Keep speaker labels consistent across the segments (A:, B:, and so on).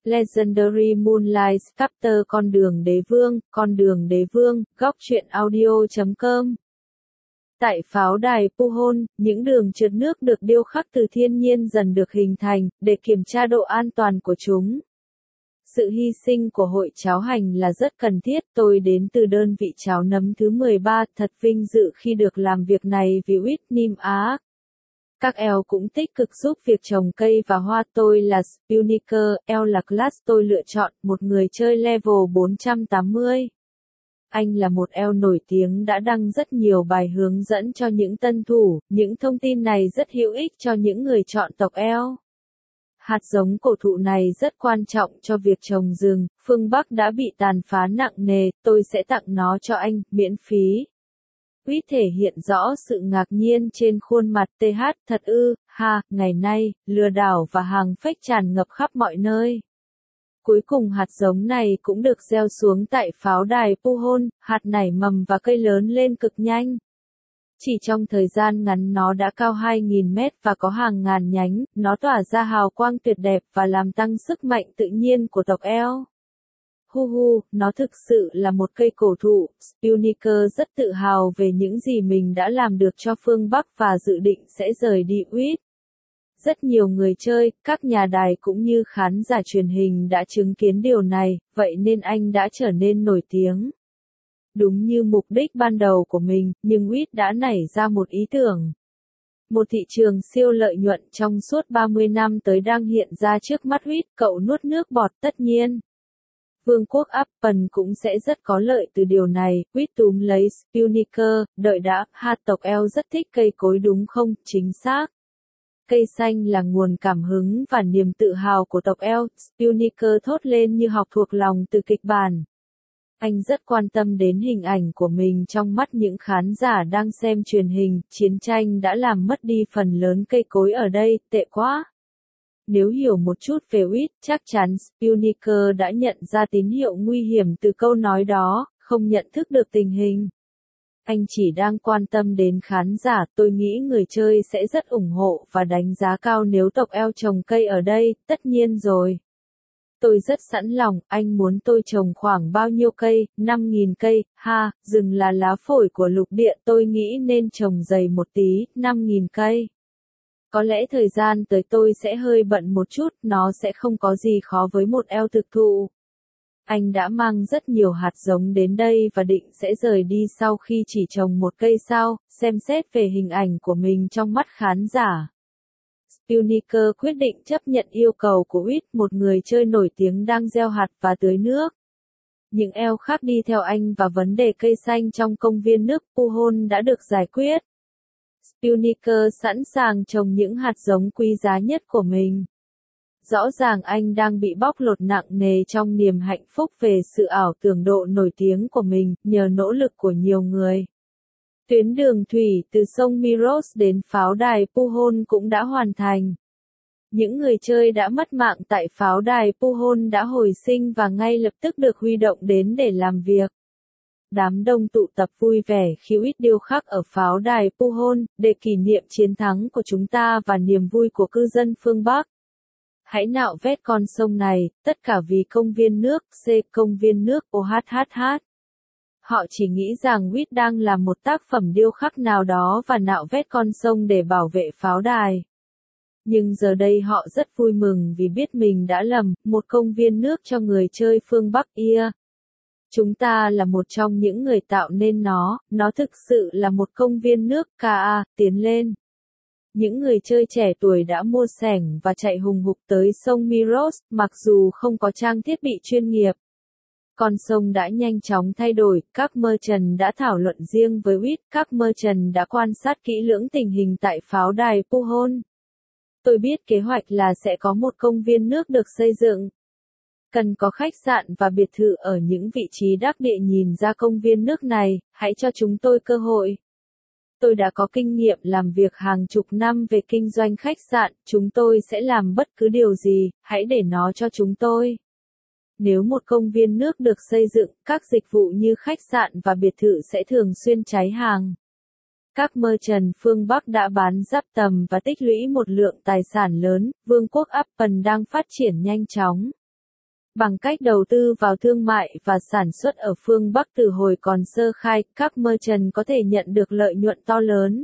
A: Legendary Moonlight Chapter Con đường đế vương, góc truyện audio.com. Tại pháo đài Puhon, những đường trượt nước được điêu khắc từ thiên nhiên dần được hình thành, để kiểm tra độ an toàn của chúng. Sự hy sinh của hội cháo hành là rất cần thiết. Tôi đến từ đơn vị cháo nấm thứ 13, thật vinh dự khi được làm việc này vì Whitney Á. Các eo cũng tích cực giúp việc trồng cây và hoa. Tôi là Spuniker, eo là class tôi lựa chọn, một người chơi level 480. Anh là một eo nổi tiếng đã đăng rất nhiều bài hướng dẫn cho những tân thủ, những thông tin này rất hữu ích cho những người chọn tộc eo. Hạt giống cổ thụ này rất quan trọng cho việc trồng rừng, phương Bắc đã bị tàn phá nặng nề, tôi sẽ tặng nó cho anh, miễn phí. Quý thể hiện rõ sự ngạc nhiên trên khuôn mặt TH, thật ư, ha, ngày nay, lừa đảo và hàng fake tràn ngập khắp mọi nơi. Cuối cùng hạt giống này cũng được gieo xuống tại pháo đài Puhon, hạt nảy mầm và cây lớn lên cực nhanh. Chỉ trong thời gian ngắn nó đã cao 2.000 mét và có hàng ngàn nhánh, nó tỏa ra hào quang tuyệt đẹp và làm tăng sức mạnh tự nhiên của tộc eo. Nó thực sự là một cây cổ thụ. Spuniker rất tự hào về những gì mình đã làm được cho phương Bắc và dự định sẽ rời đi Whit. Rất nhiều người chơi, các nhà đài cũng như khán giả truyền hình đã chứng kiến điều này, vậy nên anh đã trở nên nổi tiếng. Đúng như mục đích ban đầu của mình, nhưng Whit đã nảy ra một ý tưởng. Một thị trường siêu lợi nhuận trong suốt 30 năm tới đang hiện ra trước mắt Whit, cậu nuốt nước bọt tất nhiên. Vương quốc Appen cũng sẽ rất có lợi từ điều này. Whit túm lấy Spuniker, đợi đã, hạt tộc eo rất thích cây cối đúng không? Chính xác. Cây xanh là nguồn cảm hứng và niềm tự hào của tộc eo, Spuniker thốt lên như học thuộc lòng từ kịch bản. Anh rất quan tâm đến hình ảnh của mình trong mắt những khán giả đang xem truyền hình, chiến tranh đã làm mất đi phần lớn cây cối ở đây, tệ quá. Nếu hiểu một chút về Whit, chắc chắn Spuniker đã nhận ra tín hiệu nguy hiểm từ câu nói đó, không nhận thức được tình hình. Anh chỉ đang quan tâm đến khán giả, tôi nghĩ người chơi sẽ rất ủng hộ và đánh giá cao nếu tộc eo trồng cây ở đây, tất nhiên rồi. Tôi rất sẵn lòng, anh muốn tôi trồng khoảng bao nhiêu cây, 5.000 cây, ha, rừng là lá phổi của lục địa, tôi nghĩ nên trồng dày một tí, 5.000 cây. Có lẽ thời gian tới tôi sẽ hơi bận một chút, nó sẽ không có gì khó với một eo thực thụ. Anh đã mang rất nhiều hạt giống đến đây và định sẽ rời đi sau khi chỉ trồng một cây sao, xem xét về hình ảnh của mình trong mắt khán giả. Spuniker quyết định chấp nhận yêu cầu của Whit, một người chơi nổi tiếng đang gieo hạt và tưới nước. Những eo khác đi theo anh và vấn đề cây xanh trong công viên nước Puhon đã được giải quyết. Spuniker sẵn sàng trồng những hạt giống quý giá nhất của mình. Rõ ràng anh đang bị bóc lột nặng nề trong niềm hạnh phúc về sự ảo tưởng độ nổi tiếng của mình, nhờ nỗ lực của nhiều người. Tuyến đường thủy từ sông Miros đến pháo đài Puhon cũng đã hoàn thành. Những người chơi đã mất mạng tại pháo đài Puhon đã hồi sinh và ngay lập tức được huy động đến để làm việc. Đám đông tụ tập vui vẻ khi Whit điêu khắc ở pháo đài Puhon, để kỷ niệm chiến thắng của chúng ta và niềm vui của cư dân phương Bắc. Hãy nạo vét con sông này, tất cả vì công viên nước, công viên nước OHHH. Họ chỉ nghĩ rằng Whit đang làm một tác phẩm điêu khắc nào đó và nạo vét con sông để bảo vệ pháo đài. Nhưng giờ đây họ rất vui mừng vì biết mình đã lầm, một công viên nước cho người chơi phương Bắc ia. Chúng ta là một trong những người tạo nên nó thực sự là một công viên nước, tiến lên. Những người chơi trẻ tuổi đã mua xẻng và chạy hùng hục tới sông Miros, mặc dù không có trang thiết bị chuyên nghiệp. Con sông đã nhanh chóng thay đổi, các merchant đã thảo luận riêng với Whit, các merchant đã quan sát kỹ lưỡng tình hình tại pháo đài Puhon. Tôi biết kế hoạch là sẽ có một công viên nước được xây dựng. Cần có khách sạn và biệt thự ở những vị trí đắc địa nhìn ra công viên nước này, hãy cho chúng tôi cơ hội. Tôi đã có kinh nghiệm làm việc hàng chục năm về kinh doanh khách sạn, chúng tôi sẽ làm bất cứ điều gì, hãy để nó cho chúng tôi. Nếu một công viên nước được xây dựng, các dịch vụ như khách sạn và biệt thự sẽ thường xuyên cháy hàng. Các merchant phương Bắc đã bán giáp tầm và tích lũy một lượng tài sản lớn, vương quốc Appen đang phát triển nhanh chóng. Bằng cách đầu tư vào thương mại và sản xuất ở phương Bắc từ hồi còn sơ khai, các merchant có thể nhận được lợi nhuận to lớn.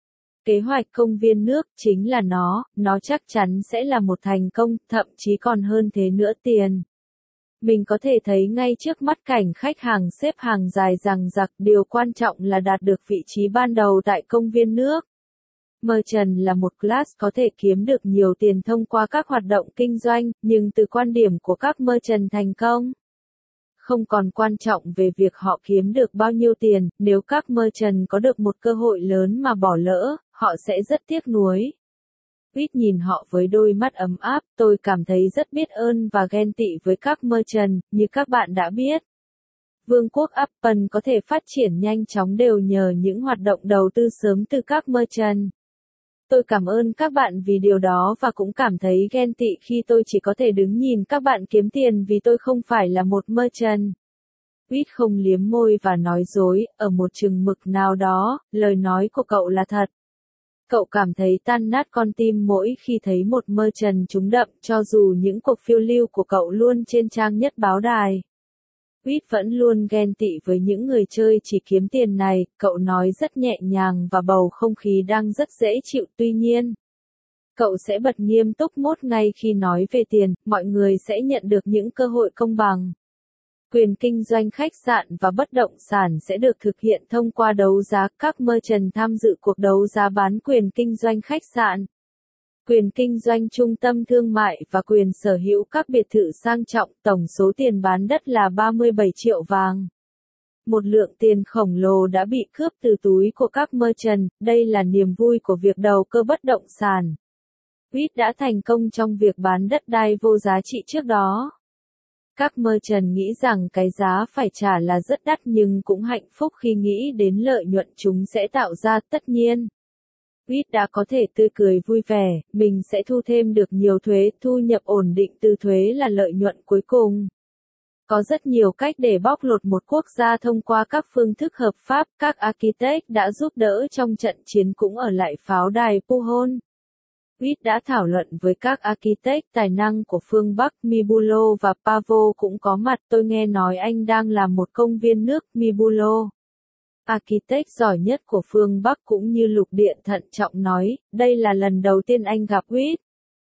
A: Kế hoạch công viên nước chính là nó chắc chắn sẽ là một thành công, thậm chí còn hơn thế nữa tiền. Mình có thể thấy ngay trước mắt cảnh khách hàng xếp hàng dài dằng dặc, điều quan trọng là đạt được vị trí ban đầu tại công viên nước. Merchant là một class có thể kiếm được nhiều tiền thông qua các hoạt động kinh doanh, nhưng từ quan điểm của các merchant thành công, không còn quan trọng về việc họ kiếm được bao nhiêu tiền, nếu các merchant có được một cơ hội lớn mà bỏ lỡ, họ sẽ rất tiếc nuối. Quýt nhìn họ với đôi mắt ấm áp, tôi cảm thấy rất biết ơn và ghen tị với các merchant, như các bạn đã biết. Vương quốc Apple có thể phát triển nhanh chóng đều nhờ những hoạt động đầu tư sớm từ các merchant. Tôi cảm ơn các bạn vì điều đó và cũng cảm thấy ghen tị khi tôi chỉ có thể đứng nhìn các bạn kiếm tiền vì tôi không phải là một merchant. Quýt không liếm môi và nói dối, ở một chừng mực nào đó, lời nói của cậu là thật. Cậu cảm thấy tan nát con tim mỗi khi thấy một merchant trúng đậm, cho dù những cuộc phiêu lưu của cậu luôn trên trang nhất báo đài. Quýt vẫn luôn ghen tị với những người chơi chỉ kiếm tiền này, cậu nói rất nhẹ nhàng và bầu không khí đang rất dễ chịu, tuy nhiên. Cậu sẽ bật nghiêm túc mốt ngay khi nói về tiền, mọi người sẽ nhận được những cơ hội công bằng. Quyền kinh doanh khách sạn và bất động sản sẽ được thực hiện thông qua đấu giá, các merchant tham dự cuộc đấu giá bán quyền kinh doanh khách sạn, quyền kinh doanh trung tâm thương mại và quyền sở hữu các biệt thự sang trọng, tổng số tiền bán đất là 37 triệu vàng. Một lượng tiền khổng lồ đã bị cướp từ túi của các merchant, đây là niềm vui của việc đầu cơ bất động sản. Quýt đã thành công trong việc bán đất đai vô giá trị trước đó. Các merchant nghĩ rằng cái giá phải trả là rất đắt nhưng cũng hạnh phúc khi nghĩ đến lợi nhuận chúng sẽ tạo ra, tất nhiên. Quýt đã có thể tươi cười vui vẻ, mình sẽ thu thêm được nhiều thuế, thu nhập ổn định từ thuế là lợi nhuận cuối cùng. Có rất nhiều cách để bóc lột một quốc gia thông qua các phương thức hợp pháp, các architect đã giúp đỡ trong trận chiến cũng ở lại pháo đài Puhon. Quýt đã thảo luận với các architect tài năng của phương Bắc, Mibulo và Pavo cũng có mặt, tôi nghe nói anh đang làm một công viên nước, Mibulo. Architect giỏi nhất của phương Bắc cũng như lục điện thận trọng nói, đây là lần đầu tiên anh gặp Quýt.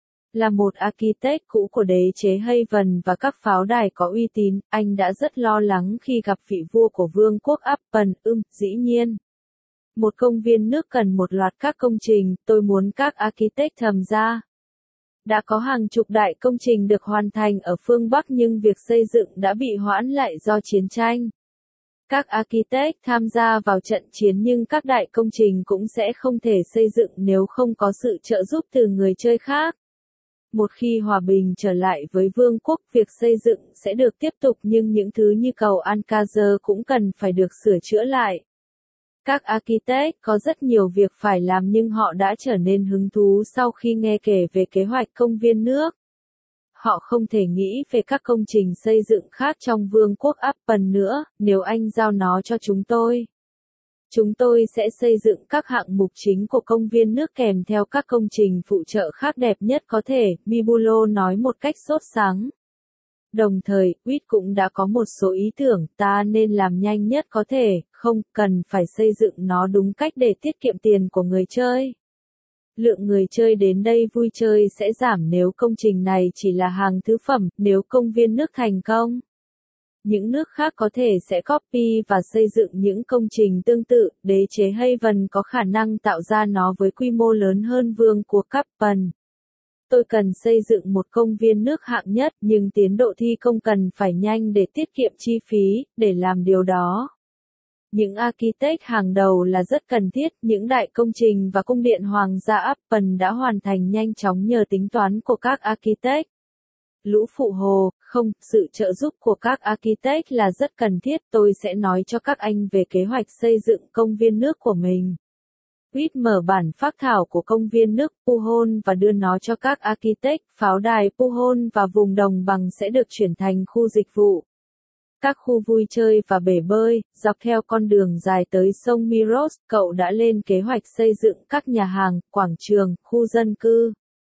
A: Là một architect cũ của đế chế Haven và các pháo đài có uy tín, anh đã rất lo lắng khi gặp vị vua của vương quốc Apple, dĩ nhiên. Một công viên nước cần một loạt các công trình, tôi muốn các architect tham gia. Đã có hàng chục đại công trình được hoàn thành ở phương Bắc nhưng việc xây dựng đã bị hoãn lại do chiến tranh. Các architect tham gia vào trận chiến nhưng các đại công trình cũng sẽ không thể xây dựng nếu không có sự trợ giúp từ người chơi khác. Một khi hòa bình trở lại với vương quốc, việc xây dựng sẽ được tiếp tục nhưng những thứ như cầu Alcázar cũng cần phải được sửa chữa lại. Các architect có rất nhiều việc phải làm nhưng họ đã trở nên hứng thú sau khi nghe kể về kế hoạch công viên nước. Họ không thể nghĩ về các công trình xây dựng khác trong vương quốc Apple nữa, nếu anh giao nó cho chúng tôi. Chúng tôi sẽ xây dựng các hạng mục chính của công viên nước kèm theo các công trình phụ trợ khác đẹp nhất có thể, Mibulo nói một cách sốt sắng. Đồng thời, Quýt cũng đã có một số ý tưởng, ta nên làm nhanh nhất có thể, không cần phải xây dựng nó đúng cách để tiết kiệm tiền của người chơi. Lượng người chơi đến đây vui chơi sẽ giảm nếu công trình này chỉ là hàng thứ phẩm, nếu công viên nước thành công. Những nước khác có thể sẽ copy và xây dựng những công trình tương tự, đế chế Haven có khả năng tạo ra nó với quy mô lớn hơn vương quốc Apple. Tôi cần xây dựng một công viên nước hạng nhất, nhưng tiến độ thi công cần phải nhanh để tiết kiệm chi phí, để làm điều đó. Những architect hàng đầu là rất cần thiết, những đại công trình và cung điện hoàng gia Apple đã hoàn thành nhanh chóng nhờ tính toán của các architect. Lũ phụ hồ, không, sự trợ giúp của các architect là rất cần thiết, tôi sẽ nói cho các anh về kế hoạch xây dựng công viên nước của mình. Quýt mở bản phác thảo của công viên nước Puhon và đưa nó cho các architect, pháo đài Puhon và vùng đồng bằng sẽ được chuyển thành khu dịch vụ. Các khu vui chơi và bể bơi, dọc theo con đường dài tới sông Miros, cậu đã lên kế hoạch xây dựng các nhà hàng, quảng trường, khu dân cư.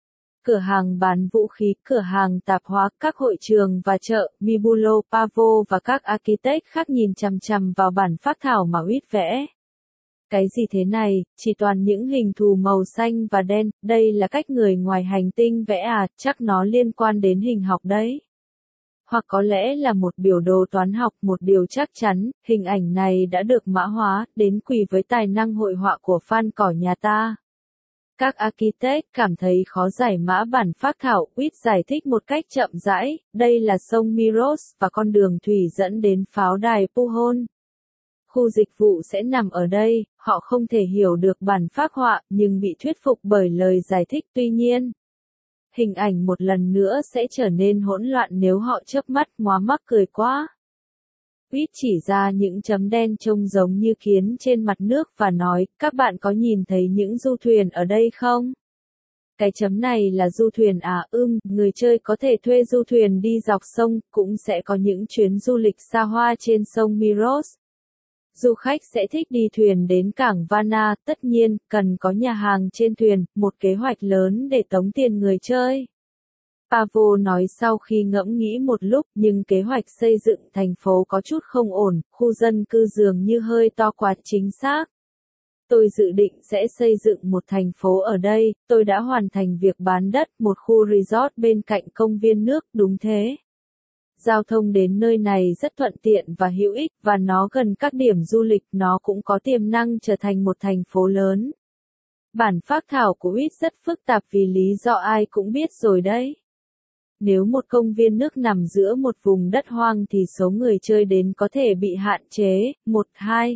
A: cửa hàng bán vũ khí, cửa hàng tạp hóa, các hội trường và chợ, Mibulo, Pavo và các architect khác nhìn chằm chằm vào bản phác thảo mà Whit vẽ. Cái gì thế này, chỉ toàn những hình thù màu xanh và đen, đây là cách người ngoài hành tinh vẽ à, chắc nó liên quan đến hình học đấy. Hoặc có lẽ là một biểu đồ toán học, một điều chắc chắn, hình ảnh này đã được mã hóa, đến quỳ với tài năng hội họa của fan cỏ nhà ta. Các architect cảm thấy khó giải mã bản phác thảo, Whit giải thích một cách chậm rãi, đây là sông Miros và con đường thủy dẫn đến pháo đài Puhon. Khu dịch vụ sẽ nằm ở đây, họ không thể hiểu được bản phác họa, nhưng bị thuyết phục bởi lời giải thích tuy nhiên. Hình ảnh một lần nữa sẽ trở nên hỗn loạn nếu họ chớp mắt, mắc cười quá. Whit chỉ ra những chấm đen trông giống như kiến trên mặt nước và nói, các bạn có nhìn thấy những du thuyền ở đây không? Cái chấm này là du thuyền à? Người chơi có thể thuê du thuyền đi dọc sông, cũng sẽ có những chuyến du lịch xa hoa trên sông Miros. Du khách sẽ thích đi thuyền đến cảng Varna, tất nhiên, cần có nhà hàng trên thuyền, một kế hoạch lớn để tống tiền người chơi. Pavo nói sau khi ngẫm nghĩ một lúc, nhưng kế hoạch xây dựng thành phố có chút không ổn, khu dân cư dường như hơi to quá. Chính xác. Tôi dự định sẽ xây dựng một thành phố ở đây, tôi đã hoàn thành việc bán đất, một khu resort bên cạnh công viên nước, đúng thế. Giao thông đến nơi này rất thuận tiện và hữu ích, và nó gần các điểm du lịch, nó cũng có tiềm năng trở thành một thành phố lớn. Bản phác thảo của Whit rất phức tạp vì lý do ai cũng biết rồi đấy. Nếu một công viên nước nằm giữa một vùng đất hoang thì số người chơi đến có thể bị hạn chế, 1-2.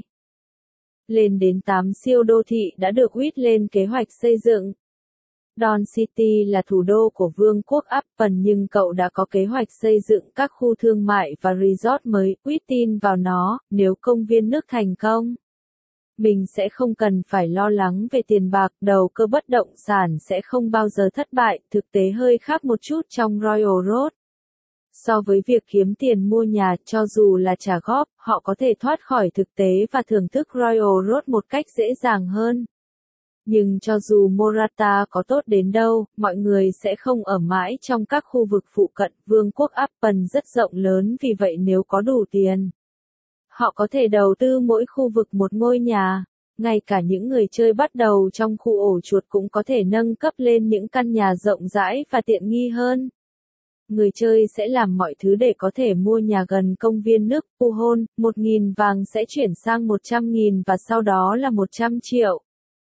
A: Lên đến 8 siêu đô thị đã được Whit lên kế hoạch xây dựng. Dawn City là thủ đô của Vương quốc Appen nhưng cậu đã có kế hoạch xây dựng các khu thương mại và resort mới, Whit tin vào nó, nếu công viên nước thành công. Mình sẽ không cần phải lo lắng về tiền bạc, đầu cơ bất động sản sẽ không bao giờ thất bại, thực tế hơi khác một chút trong Royal Road. So với việc kiếm tiền mua nhà, cho dù là trả góp, họ có thể thoát khỏi thực tế và thưởng thức Royal Road một cách dễ dàng hơn. Nhưng cho dù Morata có tốt đến đâu, mọi người sẽ không ở mãi trong các khu vực phụ cận. Vương quốc Appen rất rộng lớn vì vậy nếu có đủ tiền, họ có thể đầu tư mỗi khu vực một ngôi nhà. Ngay cả những người chơi bắt đầu trong khu ổ chuột cũng có thể nâng cấp lên những căn nhà rộng rãi và tiện nghi hơn. Người chơi sẽ làm mọi thứ để có thể mua nhà gần công viên nước Puhon, 1.000 vàng sẽ chuyển sang 100.000 và sau đó là 100 triệu.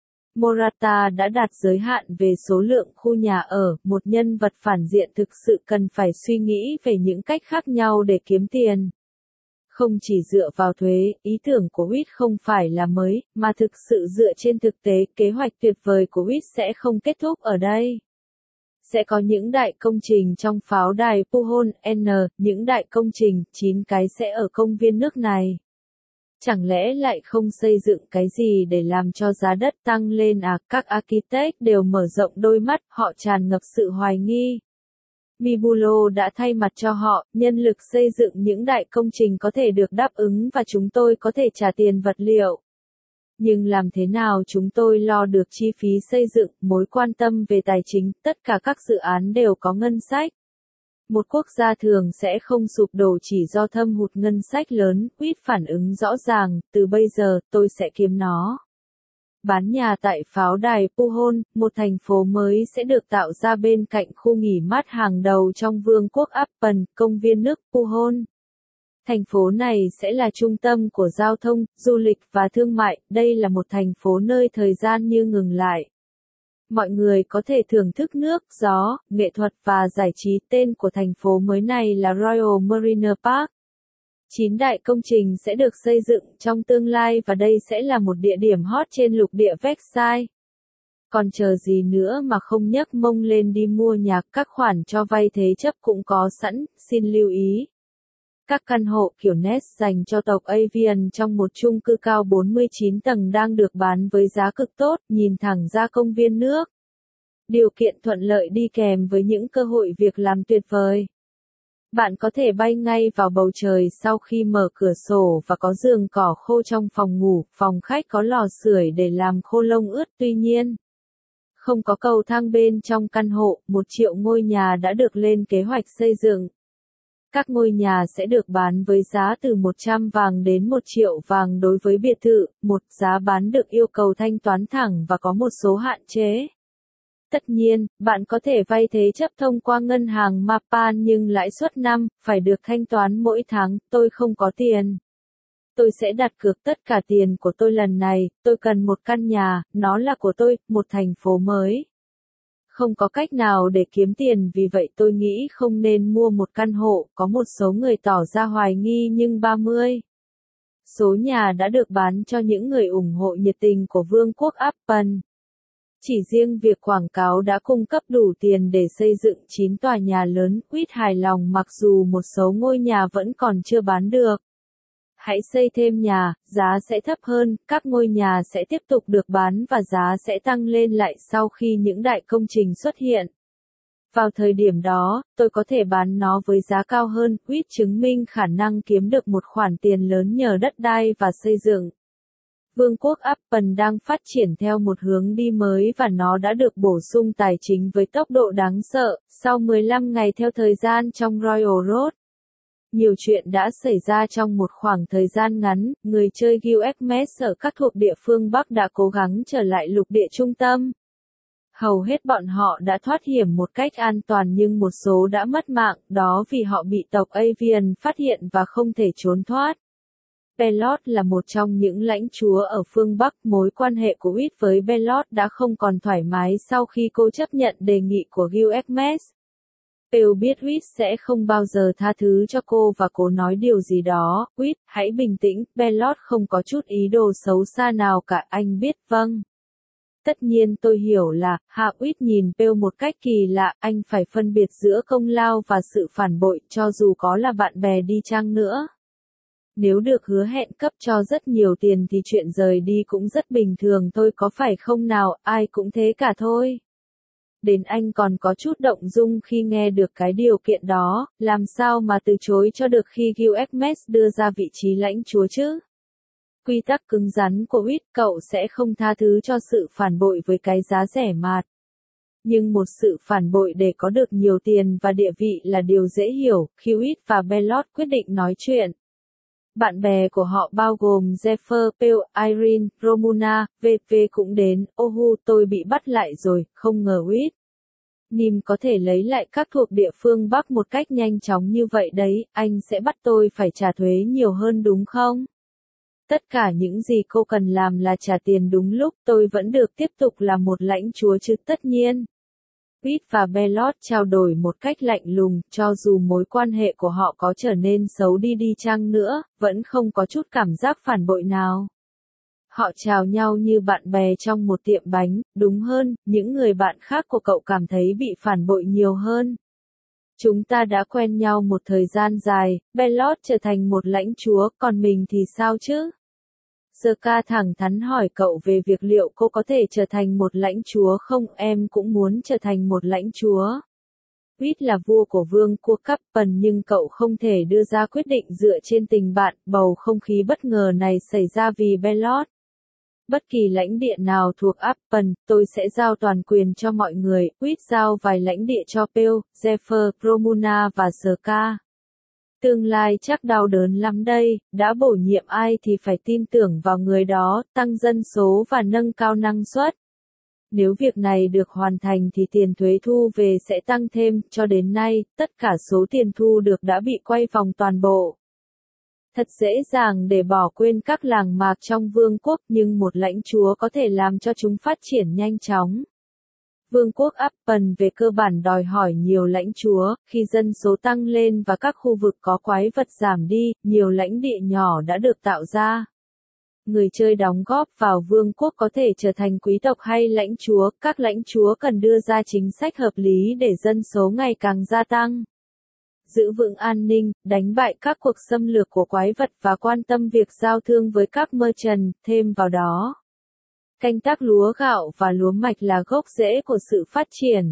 A: Morata đã đạt giới hạn về số lượng khu nhà ở, một nhân vật phản diện thực sự cần phải suy nghĩ về những cách khác nhau để kiếm tiền. Không chỉ dựa vào thuế, ý tưởng của Whit không phải là mới, mà thực sự dựa trên thực tế, kế hoạch tuyệt vời của Whit sẽ không kết thúc ở đây. Sẽ có những đại công trình trong pháo đài Puhon, những đại công trình, 9 cái sẽ ở công viên nước này. Chẳng lẽ lại không xây dựng cái gì để làm cho giá đất tăng lên à? Các architect đều mở rộng đôi mắt, họ tràn ngập sự hoài nghi. Mibulo đã thay mặt cho họ, nhân lực xây dựng những đại công trình có thể được đáp ứng và chúng tôi có thể trả tiền vật liệu. Nhưng làm thế nào chúng tôi lo được chi phí xây dựng, mối quan tâm về tài chính, tất cả các dự án đều có ngân sách. Một quốc gia thường sẽ không sụp đổ chỉ do thâm hụt ngân sách lớn, Whit phản ứng rõ ràng, từ bây giờ, tôi sẽ kiếm nó. Bán nhà tại pháo đài Puhon, một thành phố mới sẽ được tạo ra bên cạnh khu nghỉ mát hàng đầu trong Vương quốc Appen, công viên nước Puhon. Thành phố này sẽ là trung tâm của giao thông, du lịch và thương mại, đây là một thành phố nơi thời gian như ngừng lại. Mọi người có thể thưởng thức nước, gió, nghệ thuật và giải trí. Tên của thành phố mới này là Royal Marina Park. 9 đại công trình sẽ được xây dựng trong tương lai và đây sẽ là một địa điểm hot trên lục địa Versailles. Còn chờ gì nữa mà không nhấc mông lên đi mua nhà, các khoản cho vay thế chấp cũng có sẵn, xin lưu ý. Các căn hộ kiểu nest dành cho tộc Avian trong một chung cư cao 49 tầng đang được bán với giá cực tốt, nhìn thẳng ra công viên nước. Điều kiện thuận lợi đi kèm với những cơ hội việc làm tuyệt vời. Bạn có thể bay ngay vào bầu trời sau khi mở cửa sổ và có giường cỏ khô trong phòng ngủ, phòng khách có lò sưởi để làm khô lông ướt tuy nhiên. Không có cầu thang bên trong căn hộ, 1 triệu ngôi nhà đã được lên kế hoạch xây dựng. Các ngôi nhà sẽ được bán với giá từ 100 vàng đến 1 triệu vàng đối với biệt thự, một giá bán được yêu cầu thanh toán thẳng và có một số hạn chế. Tất nhiên, bạn có thể vay thế chấp thông qua ngân hàng Mapan nhưng lãi suất năm, phải được thanh toán mỗi tháng, tôi không có tiền. Tôi sẽ đặt cược tất cả tiền của tôi lần này, tôi cần một căn nhà, nó là của tôi, một thành phố mới. Không có cách nào để kiếm tiền vì vậy tôi nghĩ không nên mua một căn hộ, có một số người tỏ ra hoài nghi nhưng 30 số nhà đã được bán cho những người ủng hộ nhiệt tình của Vương quốc Apple. Chỉ riêng việc quảng cáo đã cung cấp đủ tiền để xây dựng 9 tòa nhà lớn, Quýt hài lòng mặc dù một số ngôi nhà vẫn còn chưa bán được. Hãy xây thêm nhà, giá sẽ thấp hơn, các ngôi nhà sẽ tiếp tục được bán và giá sẽ tăng lên lại sau khi những đại công trình xuất hiện. Vào thời điểm đó, tôi có thể bán nó với giá cao hơn, Quýt chứng minh khả năng kiếm được một khoản tiền lớn nhờ đất đai và xây dựng. Vương quốc Apple đang phát triển theo một hướng đi mới và nó đã được bổ sung tài chính với tốc độ đáng sợ, sau 15 ngày theo thời gian trong Royal Road. Nhiều chuyện đã xảy ra trong một khoảng thời gian ngắn, người chơi UXMS ở các thuộc địa phương Bắc đã cố gắng trở lại lục địa trung tâm. Hầu hết bọn họ đã thoát hiểm một cách an toàn nhưng một số đã mất mạng, đó vì họ bị tộc Avian phát hiện và không thể trốn thoát. Bellot là một trong những lãnh chúa ở phương Bắc, mối quan hệ của Quýt với Bellot đã không còn thoải mái sau khi cô chấp nhận đề nghị của UXMS. Pale biết Quýt sẽ không bao giờ tha thứ cho cô và cô nói điều gì đó, Quýt, hãy bình tĩnh, Bellot không có chút ý đồ xấu xa nào cả, anh biết vâng. Tất nhiên tôi hiểu là, Hạ Quýt nhìn Pale một cách kỳ lạ, anh phải phân biệt giữa công lao và sự phản bội, cho dù có là bạn bè đi chăng nữa. Nếu được hứa hẹn cấp cho rất nhiều tiền thì chuyện rời đi cũng rất bình thường thôi có phải không nào, ai cũng thế cả thôi. Đến anh còn có chút động dung khi nghe được cái điều kiện đó, làm sao mà từ chối cho được khi UXMS đưa ra vị trí lãnh chúa chứ? Quy tắc cứng rắn của Quýt, cậu sẽ không tha thứ cho sự phản bội với cái giá rẻ mạt. Nhưng một sự phản bội để có được nhiều tiền và địa vị là điều dễ hiểu, khi Quýt và Bellot quyết định nói chuyện. Bạn bè của họ bao gồm Zephyr, Pale, Irene, Romuna, VV cũng đến, Ohu tôi bị bắt lại rồi, không ngờ Quýt. Nim có thể lấy lại các thuộc địa phương Bắc một cách nhanh chóng như vậy đấy, anh sẽ bắt tôi phải trả thuế nhiều hơn đúng không? Tất cả những gì cô cần làm là trả tiền đúng lúc, tôi vẫn được tiếp tục là một lãnh chúa chứ tất nhiên. Quýt và Bellot trao đổi một cách lạnh lùng, cho dù mối quan hệ của họ có trở nên xấu đi chăng nữa, vẫn không có chút cảm giác phản bội nào. Họ chào nhau như bạn bè trong một tiệm bánh, đúng hơn, những người bạn khác của cậu cảm thấy bị phản bội nhiều hơn. Chúng ta đã quen nhau một thời gian dài, Bellot trở thành một lãnh chúa, còn mình thì sao chứ? Serka thẳng thắn hỏi cậu về việc liệu cô có thể trở thành một lãnh chúa không, em cũng muốn trở thành một lãnh chúa. Quýt là vua của vương quốc Apple nhưng cậu không thể đưa ra quyết định dựa trên tình bạn, bầu không khí bất ngờ này xảy ra vì Bellot. Bất kỳ lãnh địa nào thuộc Apple, tôi sẽ giao toàn quyền cho mọi người, Quýt giao vài lãnh địa cho Pale, Zephyr, Romuna và Serka. Tương lai chắc đau đớn lắm đây, đã bổ nhiệm ai thì phải tin tưởng vào người đó, tăng dân số và nâng cao năng suất. Nếu việc này được hoàn thành thì tiền thuế thu về sẽ tăng thêm, cho đến nay, tất cả số tiền thu được đã bị quay vòng toàn bộ. Thật dễ dàng để bỏ quên các làng mạc trong vương quốc nhưng một lãnh chúa có thể làm cho chúng phát triển nhanh chóng. Vương quốc Apple về cơ bản đòi hỏi nhiều lãnh chúa, khi dân số tăng lên và các khu vực có quái vật giảm đi, nhiều lãnh địa nhỏ đã được tạo ra. Người chơi đóng góp vào vương quốc có thể trở thành quý tộc hay lãnh chúa, các lãnh chúa cần đưa ra chính sách hợp lý để dân số ngày càng gia tăng. Giữ vững an ninh, đánh bại các cuộc xâm lược của quái vật và quan tâm việc giao thương với các merchant, thêm vào đó. Canh tác lúa gạo và lúa mạch là gốc rễ của sự phát triển.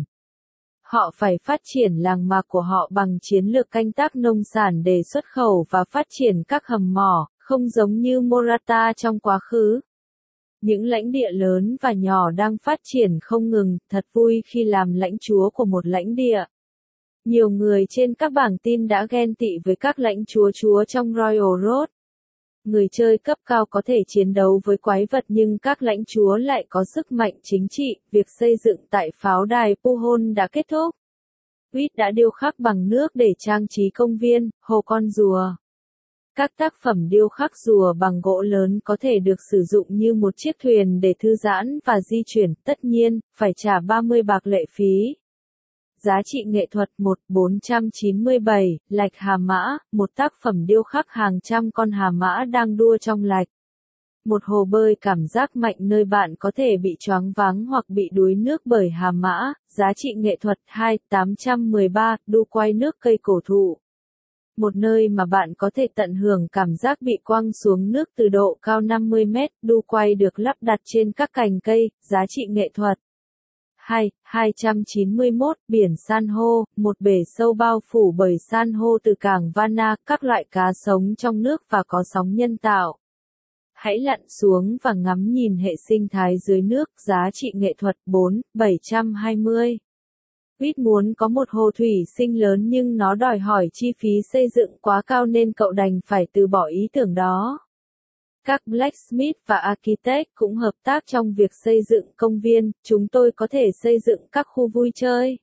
A: Họ phải phát triển làng mạc của họ bằng chiến lược canh tác nông sản để xuất khẩu và phát triển các hầm mỏ, không giống như Morata trong quá khứ. Những lãnh địa lớn và nhỏ đang phát triển không ngừng, thật vui khi làm lãnh chúa của một lãnh địa. Nhiều người trên các bảng tin đã ghen tị với các lãnh chúa trong Royal Road. Người chơi cấp cao có thể chiến đấu với quái vật nhưng các lãnh chúa lại có sức mạnh chính trị. Việc xây dựng tại pháo đài Puhon đã kết thúc. Quýt đã điêu khắc bằng nước để trang trí công viên, hồ con rùa. Các tác phẩm điêu khắc rùa bằng gỗ lớn có thể được sử dụng như một chiếc thuyền để thư giãn và di chuyển, tất nhiên, phải trả 30 bạc lệ phí. Giá trị nghệ thuật 1.497, lạch hà mã, một tác phẩm điêu khắc hàng trăm con hà mã đang đua trong lạch. Một hồ bơi cảm giác mạnh nơi bạn có thể bị choáng váng hoặc bị đuối nước bởi hà mã, giá trị nghệ thuật 2.813, đu quay nước cây cổ thụ. Một nơi mà bạn có thể tận hưởng cảm giác bị quăng xuống nước từ độ cao 50 mét, đu quay được lắp đặt trên các cành cây, giá trị nghệ thuật. 291, biển san hô, một bể sâu bao phủ bởi san hô từ cảng Varna, các loại cá sống trong nước và có sóng nhân tạo. Hãy lặn xuống và ngắm nhìn hệ sinh thái dưới nước, giá trị nghệ thuật 720. Quýt muốn có một hồ thủy sinh lớn nhưng nó đòi hỏi chi phí xây dựng quá cao nên cậu đành phải từ bỏ ý tưởng đó. Các blacksmith và architect cũng hợp tác trong việc xây dựng công viên, chúng tôi có thể xây dựng các khu vui chơi.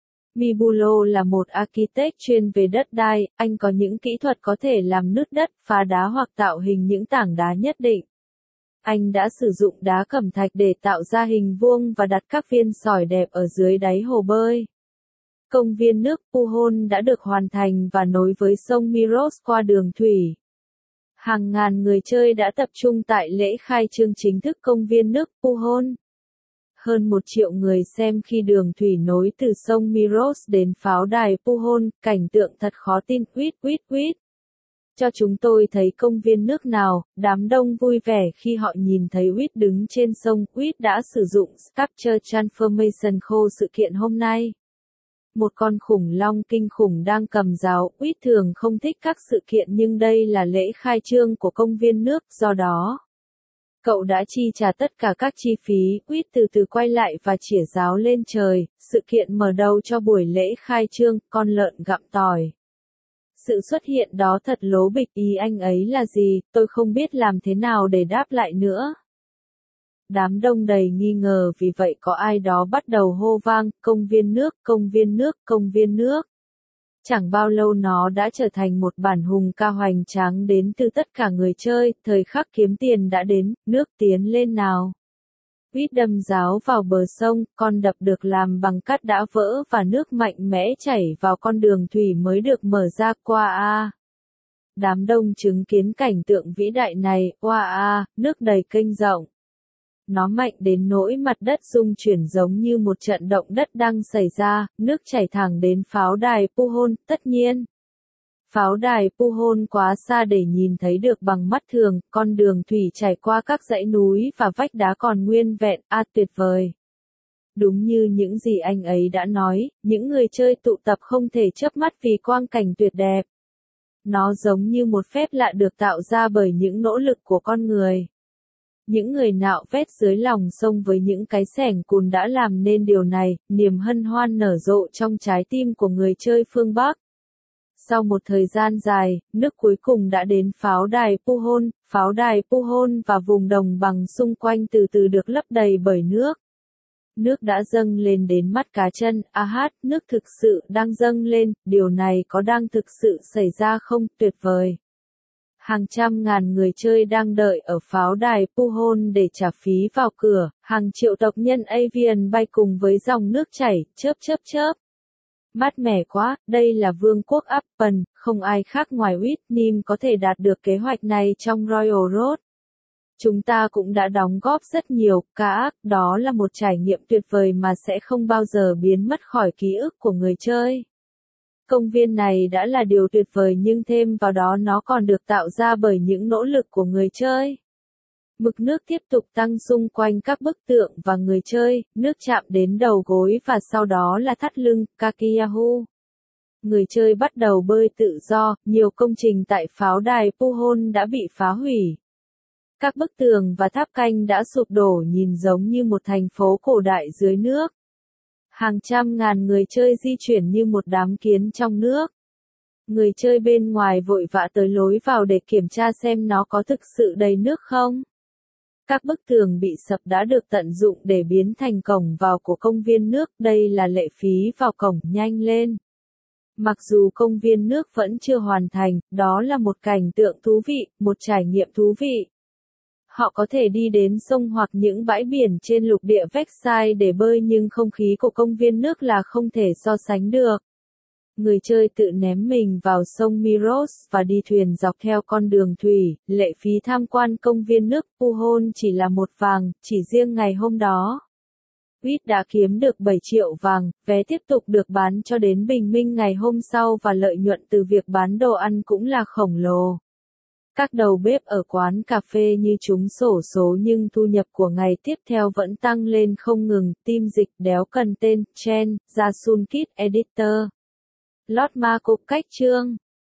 A: Mibulo là một architect chuyên về đất đai, anh có những kỹ thuật có thể làm nứt đất, phá đá hoặc tạo hình những tảng đá nhất định. Anh đã sử dụng đá cẩm thạch để tạo ra hình vuông và đặt các viên sỏi đẹp ở dưới đáy hồ bơi. Công viên nước Puhon đã được hoàn thành và nối với sông Miros qua đường thủy. Hàng ngàn người chơi đã tập trung tại lễ khai trương chính thức công viên nước Puhon. Hơn 1 triệu người xem khi đường thủy nối từ sông Miros đến pháo đài Puhon, cảnh tượng thật khó tin. Quýt. Cho chúng tôi thấy công viên nước nào, đám đông vui vẻ khi họ nhìn thấy Quýt đứng trên sông. Quýt đã sử dụng Sculpture Transformation khô sự kiện hôm nay. Một con khủng long kinh khủng đang cầm giáo. Quýt thường không thích các sự kiện nhưng đây là lễ khai trương của công viên nước, do đó cậu đã chi trả tất cả các chi phí. Quýt từ từ quay lại và chĩa giáo lên trời. Sự kiện mở đầu cho buổi lễ khai trương, con lợn gặm tỏi. Sự xuất hiện đó thật lố bịch, ý anh ấy là gì, tôi không biết làm thế nào để đáp lại nữa. Đám đông đầy nghi ngờ, vì vậy có ai đó bắt đầu hô vang, công viên nước, công viên nước, công viên nước. Chẳng bao lâu nó đã trở thành một bản hùng ca hoành tráng đến từ tất cả người chơi, thời khắc kiếm tiền đã đến, nước tiến lên nào. Quýt đâm giáo vào bờ sông, con đập được làm bằng cát đã vỡ và nước mạnh mẽ chảy vào con đường thủy mới được mở ra qua. Đám đông chứng kiến cảnh tượng vĩ đại này, nước đầy kênh rộng. Nó mạnh đến nỗi mặt đất rung chuyển giống như một trận động đất đang xảy ra, nước chảy thẳng đến pháo đài Puhon, tất nhiên. Pháo đài Puhon quá xa để nhìn thấy được bằng mắt thường, con đường thủy chảy qua các dãy núi và vách đá còn nguyên vẹn, tuyệt vời. Đúng như những gì anh ấy đã nói, những người chơi tụ tập không thể chớp mắt vì quang cảnh tuyệt đẹp. Nó giống như một phép lạ được tạo ra bởi những nỗ lực của con người. Những người nạo vét dưới lòng sông với những cái xẻng cùn đã làm nên điều này, niềm hân hoan nở rộ trong trái tim của người chơi phương Bắc. Sau một thời gian dài, nước cuối cùng đã đến pháo đài Puhon và vùng đồng bằng xung quanh từ từ được lấp đầy bởi nước. Nước đã dâng lên đến mắt cá chân, nước thực sự đang dâng lên, điều này có đang thực sự xảy ra không, tuyệt vời. Hàng trăm ngàn người chơi đang đợi ở pháo đài Puhon để trả phí vào cửa, hàng triệu tộc nhân Avian bay cùng với dòng nước chảy, chớp. Mát mẻ quá, đây là vương quốc Appen, không ai khác ngoài Whitnim có thể đạt được kế hoạch này trong Royal Road. Chúng ta cũng đã đóng góp rất nhiều, đó là một trải nghiệm tuyệt vời mà sẽ không bao giờ biến mất khỏi ký ức của người chơi. Công viên này đã là điều tuyệt vời nhưng thêm vào đó nó còn được tạo ra bởi những nỗ lực của người chơi. Mực nước tiếp tục tăng xung quanh các bức tượng và người chơi, nước chạm đến đầu gối và sau đó là thắt lưng, Kakiyahu. Người chơi bắt đầu bơi tự do, nhiều công trình tại pháo đài Puhon đã bị phá hủy. Các bức tường và tháp canh đã sụp đổ nhìn giống như một thành phố cổ đại dưới nước. Hàng trăm ngàn người chơi di chuyển như một đám kiến trong nước. Người chơi bên ngoài vội vã tới lối vào để kiểm tra xem nó có thực sự đầy nước không. Các bức tường bị sập đã được tận dụng để biến thành cổng vào của công viên nước, đây là lệ phí vào cổng, nhanh lên. Mặc dù công viên nước vẫn chưa hoàn thành, đó là một cảnh tượng thú vị, một trải nghiệm thú vị. Họ có thể đi đến sông hoặc những bãi biển trên lục địa Versailles để bơi nhưng không khí của công viên nước là không thể so sánh được. Người chơi tự ném mình vào sông Miros và đi thuyền dọc theo con đường thủy, lệ phí tham quan công viên nước Puhon chỉ là một vàng, chỉ riêng ngày hôm đó. Quýt đã kiếm được 7 triệu vàng, vé tiếp tục được bán cho đến bình minh ngày hôm sau và lợi nhuận từ việc bán đồ ăn cũng là khổng lồ. Các đầu bếp ở quán cà phê như trúng xổ số nhưng thu nhập của ngày tiếp theo vẫn tăng lên không ngừng. Team dịch đéo cần tên, Chen, Jasun Kit Editor. Lót ma cục cách chương.